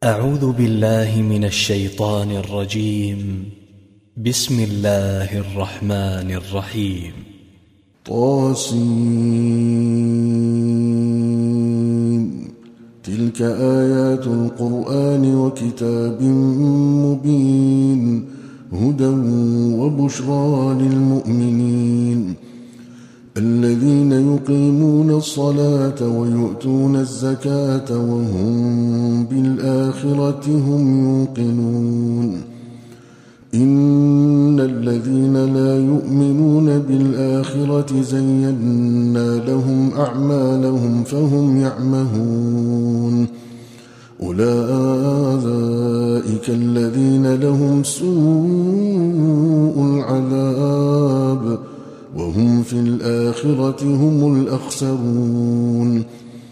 أعوذ بالله من الشيطان الرجيم. بسم الله الرحمن الرحيم. طاسين. تلك آيات القرآن وكتاب مبين هدى وبشرى للمؤمنين الذين يقيمون الصلاة ويؤتون الزكاة وهم بالآخرة هم يوقنون. إن الذين لا يؤمنون بالآخرة زينا لهم أعمالهم فهم يعمهون. أولئك الذين لهم سوء العذاب وهم في الآخرة هم الأخسرون.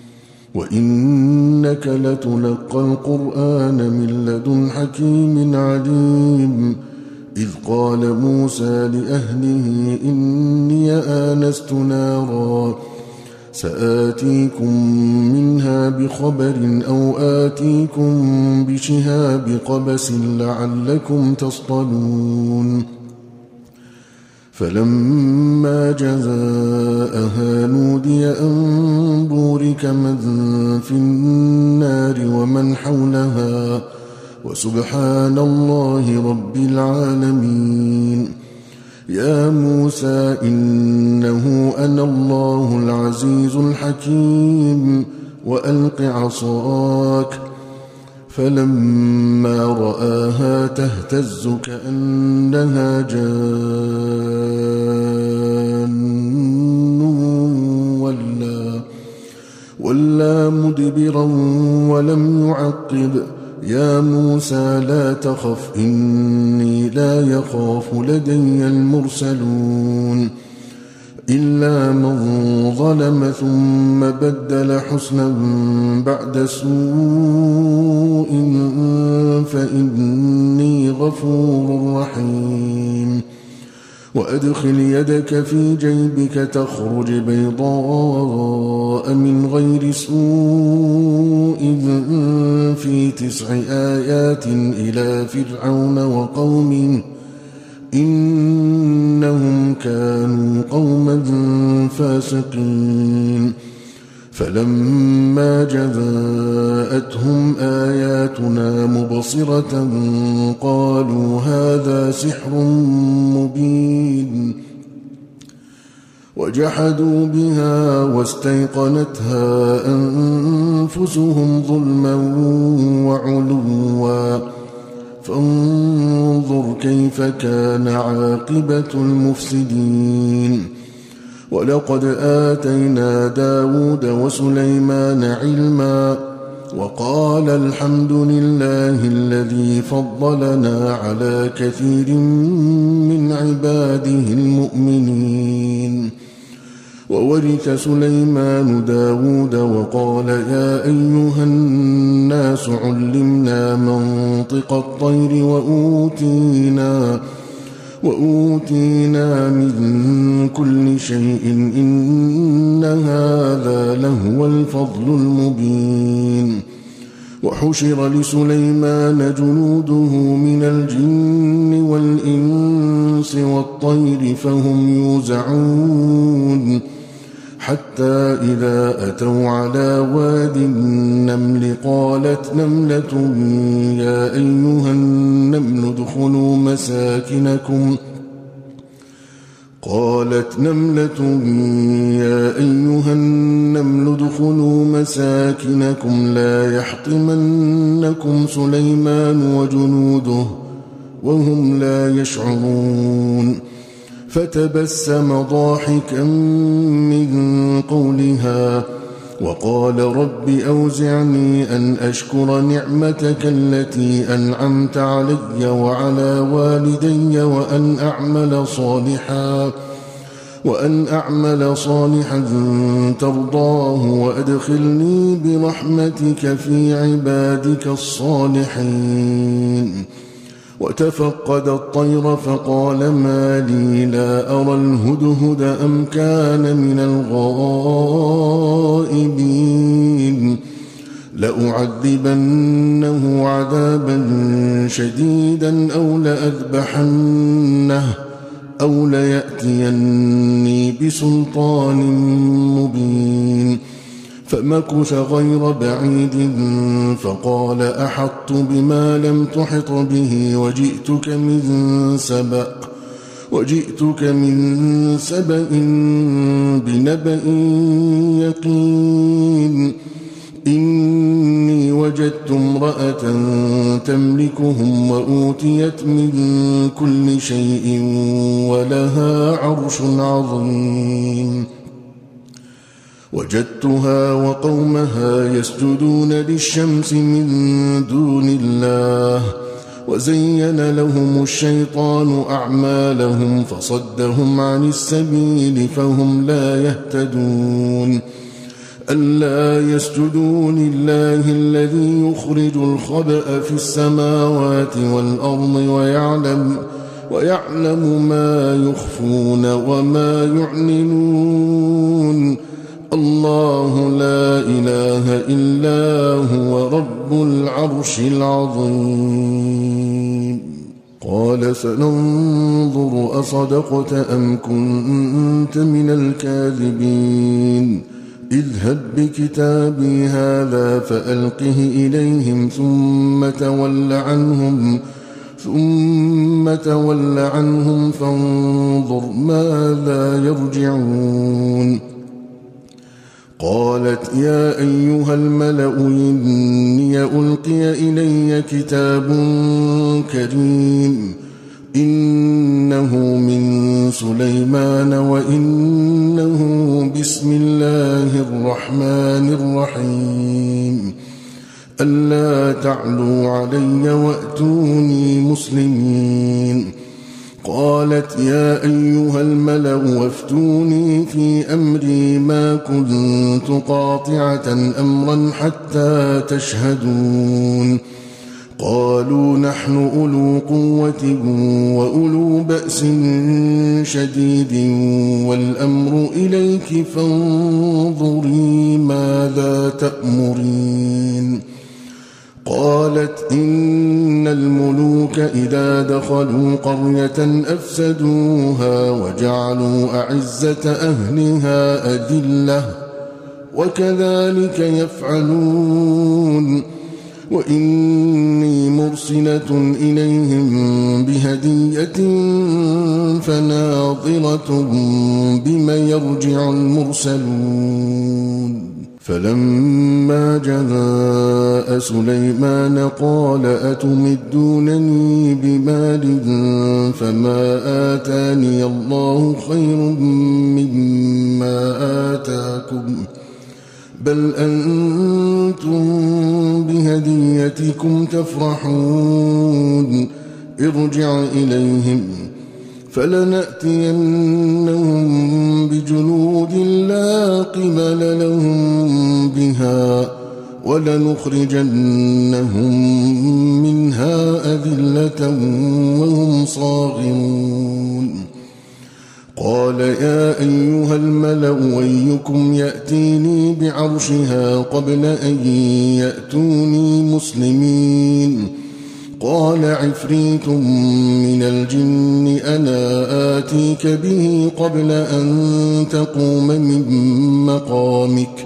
وإنك لتلقى القرآن من لدن حكيم عليم. إذ قال موسى لأهله إني آنست نارا سآتيكم منها بخبر أو آتيكم بشهاب قبس لعلكم تصطلون. فلما جاءها نودي أن بورك من في النار ومن حولها وسبحان الله رب العالمين. يا موسى إنه أنا الله العزيز الحكيم وألق عصاك. فلما رآها تهتز كأنها جان ولا مدبرا ولم يعقب. يا موسى لا تخف إني لا يخاف لدي المرسلون. إلا من ظلم ثم بدل حسنا بعد سوء فإني غفور رحيم. وأدخل يدك في جيبك تخرج بيضاء من غير سوء في 9 آيات إلى فرعون وقومه إنهم كانوا قوما فاسقين. فلما جاءتهم آياتنا مبصرة قالوا هذا سحر مبين. وجحدوا بها واستيقنتها أنفسهم ظلما وعلوا فانظر كيف كان عاقبة المفسدين. ولقد آتينا داود وسليمان علما وقال الحمد لله الذي فضلنا على كثير من عباده المؤمنين. وورث سليمان داود وقال يا أيها الناس علمنا منطق الطير وأوتينا من كل شيء إن هذا لهو الفضل المبين. وحشر لسليمان جنوده من الجن والإنس والطير فهم يوزعون. حتى إذا أتوا على واد النمل قالت نملة يا أيها النمل ادخلوا مساكنكم لا يحطمنكم سليمان وجنوده وهم لا يشعرون. فتبسم ضاحكا من قولها وقال رب أوزعني أن أشكر نعمتك التي أنعمت علي وعلى والدي وأن أعمل صالحا ترضاه وأدخلني برحمتك في عبادك الصالحين. وتفقد الطير فقال ما لي لا أرى الهدهد أم كان من الغائبين. لأعذبنه عذابا شديدا أو لأذبحنه أو ليأتيني بسلطان مبين. فمكث غير بعيد فقال أحطت بما لم تحط به وجئتك من سبأ بنبأ يقين. إني وجدت امرأة تملكهم وأوتيت من كل شيء ولها عرش عظيم. وجدتها وقومها يسجدون للشمس من دون الله وزين لهم الشيطان أعمالهم فصدهم عن السبيل فهم لا يهتدون. ألا يسجدوا لله الذي يخرج الخبأ في السماوات والأرض ويعلم ما يخفون وما يعلنون. الله لا إله إلا هو رب العرش العظيم. قال سننظر أصدقت أم كنت من الكاذبين. اذهب بكتابي هذا فألقه إليهم ثم تول عنهم فانظر ماذا يرجعون. قالت يا أيها الملأ إني ألقي إلي كتاب كريم إنه من سليمان وإنه بسم الله الرحمن الرحيم ألا تعلوا علي وأتوني مسلمين. قالت يا أيها الملأ وافتوني في أمري ما كنت قاطعة أمرا حتى تشهدون. قالوا نحن أولو قوة وأولو بأس شديد والأمر إليك فانظري ماذا تأمرين. قالت إن الملوك إذا دخلوا قرية أفسدوها وجعلوا أعزة أهلها أذلة وكذلك يفعلون. وإني مرسلة إليهم بهدية فناظرة بما يرجع المرسلون. فلما جاء سليمان قال أتمدونني بمال فما آتاني الله خير مما آتاكم بل أنتم بهديتكم تفرحون. ارجع إليهم فلنأتينهم بجنود لا قبل لهم بها ولنخرجنهم منها أذلة وهم صاغرون. قال يا أيها الملأ أيكم يأتيني بعرشها قبل أن يأتوني مسلمين. قال عفريت من الجن أنا آتيك به قبل أن تقوم من مقامك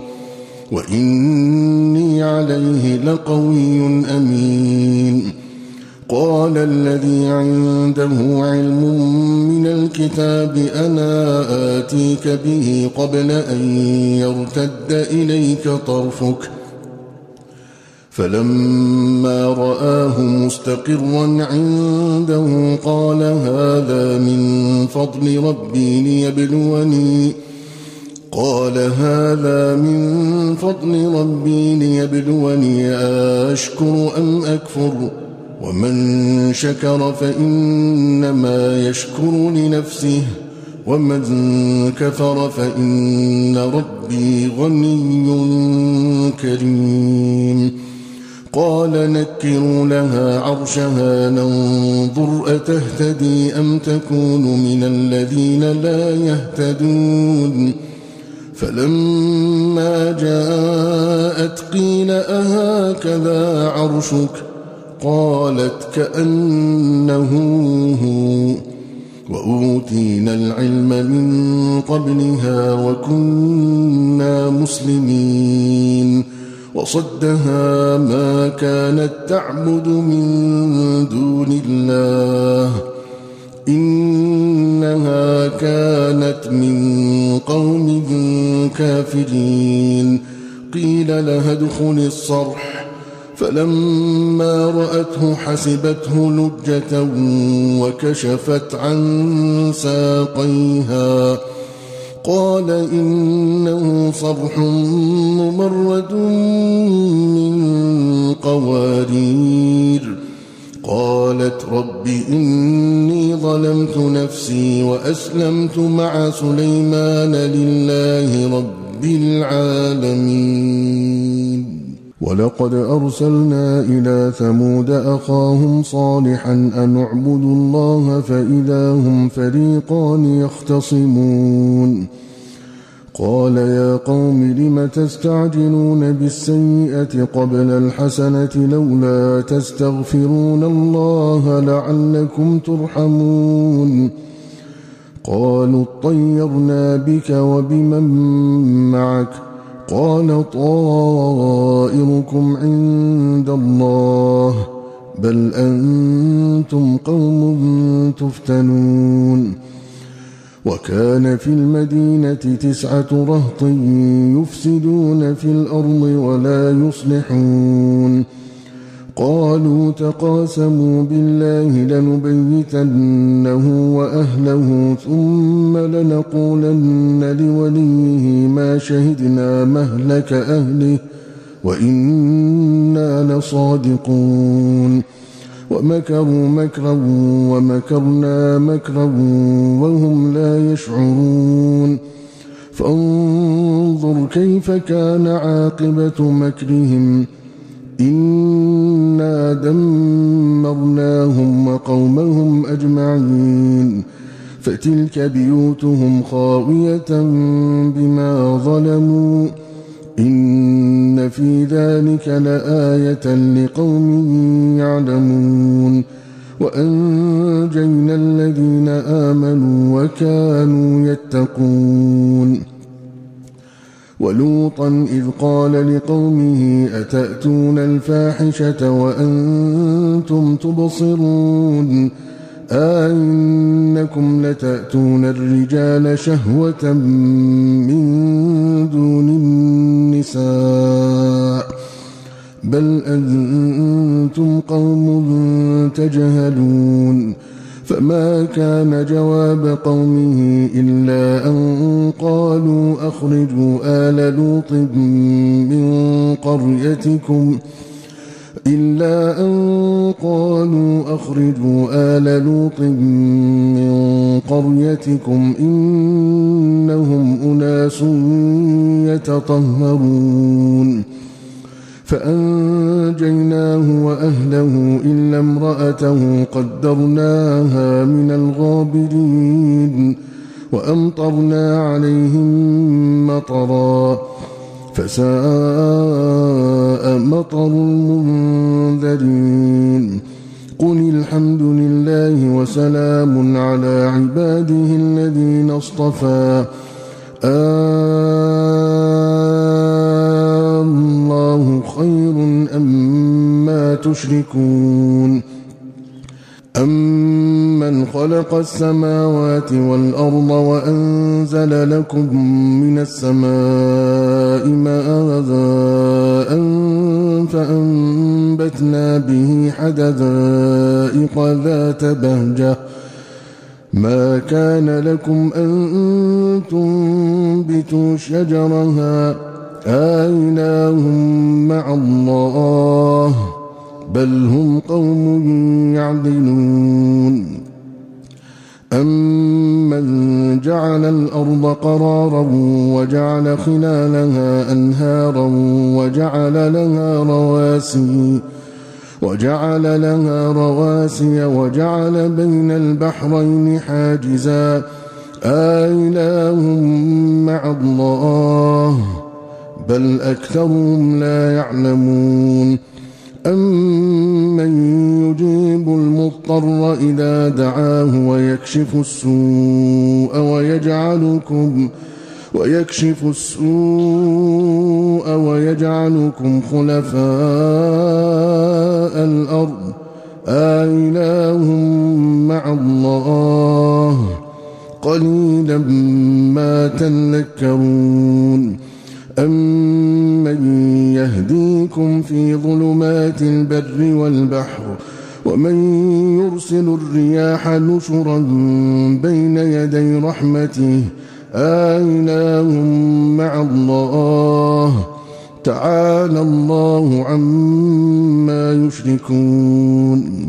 وإني عليه لقوي أمين. قال الذي عنده علم من الكتاب أنا آتيك به قبل أن يرتد إليك طرفك فلما رآه مستقرا عنده قال هذا من فضل ربي ليبلوني أشكر أم أكفر ومن شكر فإنما يشكر لنفسه ومن كفر فإن ربي غني كريم. قال نكروا لها عرشها ننظر أتهتدي أم تكون من الذين لا يهتدون. فلما جاءت قيل أهكذا عرشك قالت كأنه هو وأوتينا العلم من قبلها وكنا مسلمين وصدها ما كانت تعبد من دون الله إنها كانت من قوم كافرين قيل لها ادخل الصرح فلما رأته حسبته لجة وكشفت عن ساقيها قال إنه صرح ممرد من قوارير قالت رب إني ظلمت نفسي وأسلمت مع سليمان لله رب العالمين ولقد أرسلنا إلى ثمود أخاهم صالحا أن اعبدوا الله فإذا هم فريقان يختصمون قال يا قوم لم تستعجلون بالسيئة قبل الحسنة لولا تستغفرون الله لعلكم ترحمون قالوا اطيرنا بك وبمن معك قال طائركم عند الله بل أنتم قوم تفتنون وكان في المدينة 9 رهط يفسدون في الأرض ولا يصلحون قالوا تقاسموا بالله لنبيتنه وأهله ثم لنقولن لوليه ما شهدنا مهلك أهله وإنا لصادقون ومكروا مكرا ومكرنا مكرا وهم لا يشعرون فانظر كيف كان عاقبة مكرهم إنا دمرناهم وقومهم أجمعين فتلك بيوتهم خاوية بما ظلموا إن في ذلك لآية لقوم يعلمون وأنجينا الذين آمنوا وكانوا يتقون ولوطا إذ قال لقومه أتأتون الفاحشة وأنتم تبصرون أئنكم لتأتون الرجال شهوة من دون النساء بل أنتم قوم تجهلون فما كان جواب قومه إلا أن قالوا أخرجوا آل لوط من قريتكم إنهم أناس يتطهرون فأنجيناه وأهله إلا امرأته قدرناها من الغابرين وأمطرنا عليهم مطرا فساء مطر المنذرين قل الحمد لله وسلام على عباده الذين اصطفى الله خير أما تشركون أمن خلق السماوات والأرض وأنزل لكم من السماء ماء فأنبتنا به حدائق ذات بهجة ما كان لكم أن تنبتوا شجرها أإله مع الله بل هم قوم يعدلون أمن جعل الأرض قرارا وجعل خلالها أنهارا وجعل لها رواسي وجعل بين البحرين حاجزا آإله مع الله بل أكثرهم لا يعلمون أمن يجيب المضطر إذا دعاه ويكشف السوء ويجعلكم خلفاء الأرض آإله مع الله قليلا ما تذكرون أمن يهديكم في ظلمات البر والبحر ومن يرسل الرياح نشرا بين يدي رحمته آإله مع الله تعالى الله عما يشركون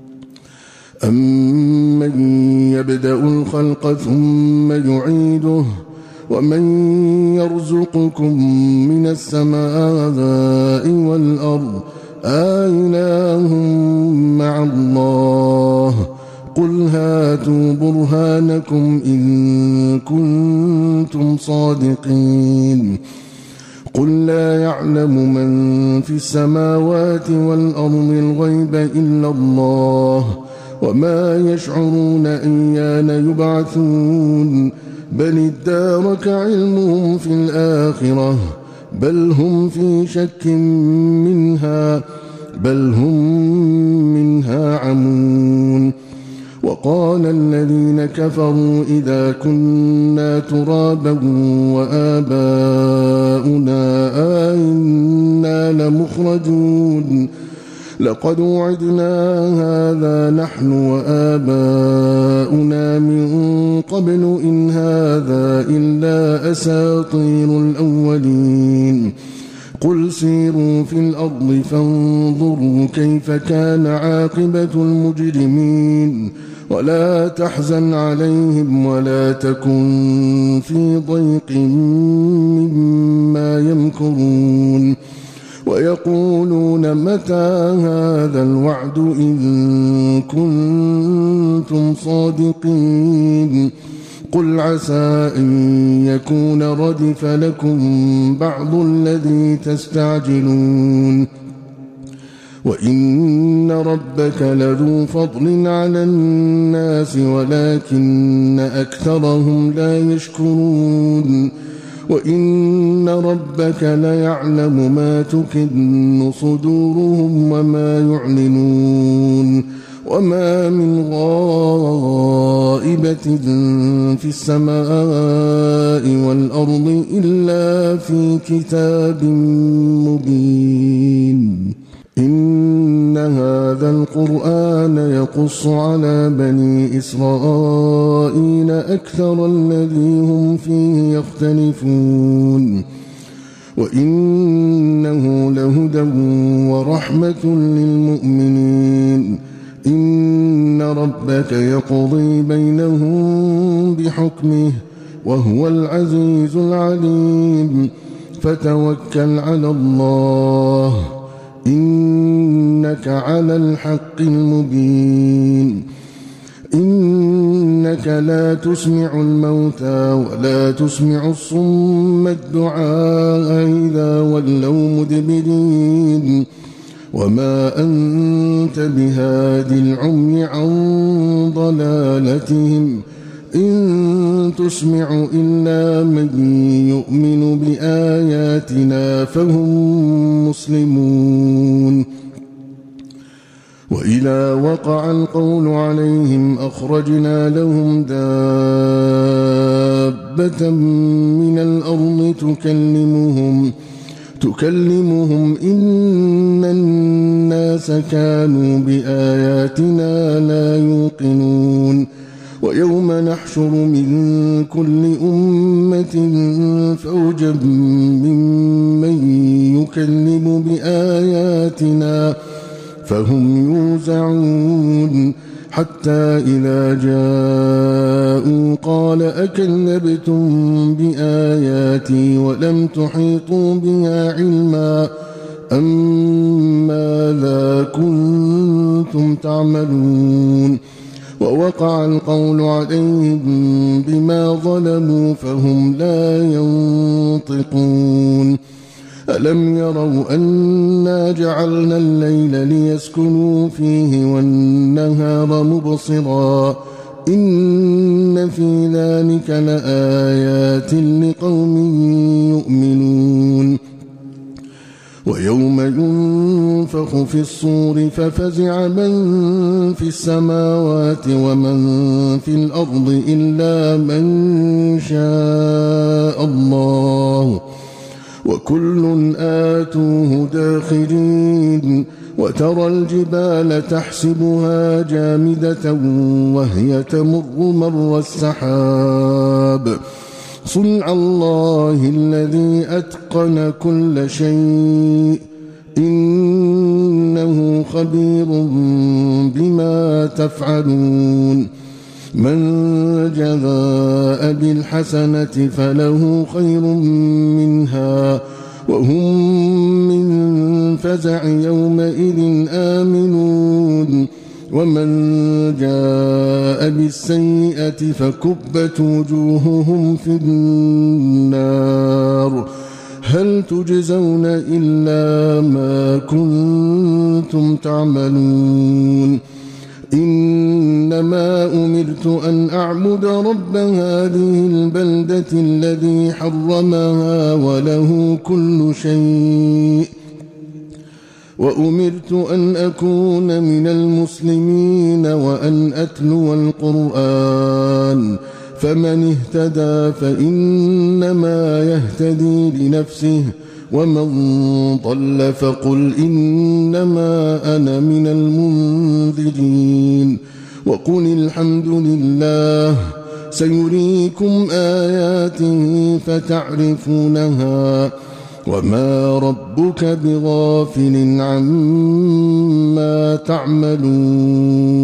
أمن يبدأ الخلق ثم يعيده ومن يرزقكم من السماء والأرض آإله مع الله قل هاتوا برهانكم إن كنتم صادقين قل لا يعلم من في السماوات والأرض الغيب إلا الله وما يشعرون أيان يبعثون بل ادارك علمهم في الآخرة بل هم في شك منها بل هم منها عمون وقال الذين كفروا إذا كنا ترابا وآباؤنا أئنا لمخرجون لقد وعدنا هذا نحن وآباؤنا من قبل إن هذا إلا أساطير الأولين قل سيروا في الأرض فانظروا كيف كان عاقبة المجرمين ولا تحزن عليهم ولا تكن في ضيق مما يمكرون ويقولون متى هذا الوعد إن كنتم صادقين قل عسى أن يكون ردف لكم بعض الذي تستعجلون وإن ربك لذو فضل على الناس ولكن أكثرهم لا يشكرون وإن ربك ليعلم ما تكن صدورهم وما يعلنون وما من غائبة في السماء والأرض إلا في كتاب مبين إن هذا القرآن يقص على بني إسرائيل أكثر الذي هم فيه يختلفون وإنه لهدى ورحمة للمؤمنين إن ربك يقضي بينهم بحكمه وهو العزيز العليم فتوكل على الله إنك على الحق المبين إنك لا تسمع الموتى ولا تسمع الصم الدعاء إذا ولوا مدبرين وما أنت بهاد العمي عن ضلالتهم إن تسمع إلا من يؤمن بآياتنا فهم مسلمون وإذا وقع القول عليهم أخرجنا لهم دابة من الأرض تكلمهم إن الناس كانوا بآياتنا لا يوقنون ويوم نحشر من كل أمة فوجا ممن يكذب بآياتنا فهم يوزعون حتى إذا جاءوا قال أكذبتم بآياتي ولم تحيطوا بها علما أم ماذا كنتم تعملون ووقع القول عليهم بما ظلموا فهم لا ينطقون ألم يروا أنا جعلنا الليل ليسكنوا فيه والنهار مبصرا إن في ذلك لآيات لقوم يؤمنون ويوم ينفخ في الصور ففزع من في السماوات ومن في الأرض إلا من شاء الله وكل آتوه داخرين وترى الجبال تحسبها جامدة وهي تمر مر السحاب صنع الله الذي أتقن كل شيء إنه خبير بما تفعلون من جاء بالحسنة فله خير منها وهم من فزع يومئذ آمنون ومن جاء بالسيئة فكبت وجوههم في النار هل تجزون إلا ما كنتم تعملون إنما أمرت أن أعبد رب هذه البلدة الذي حرمها وله كل شيء وأمرت أن أكون من المسلمين وأن أتلو القرآن فمن اهتدى فإنما يهتدي لنفسه ومن ضل فقل إنما أنا من المنذرين وقل الحمد لله سيريكم آياته فتعرفونها وما ربك بغافل عما تعملون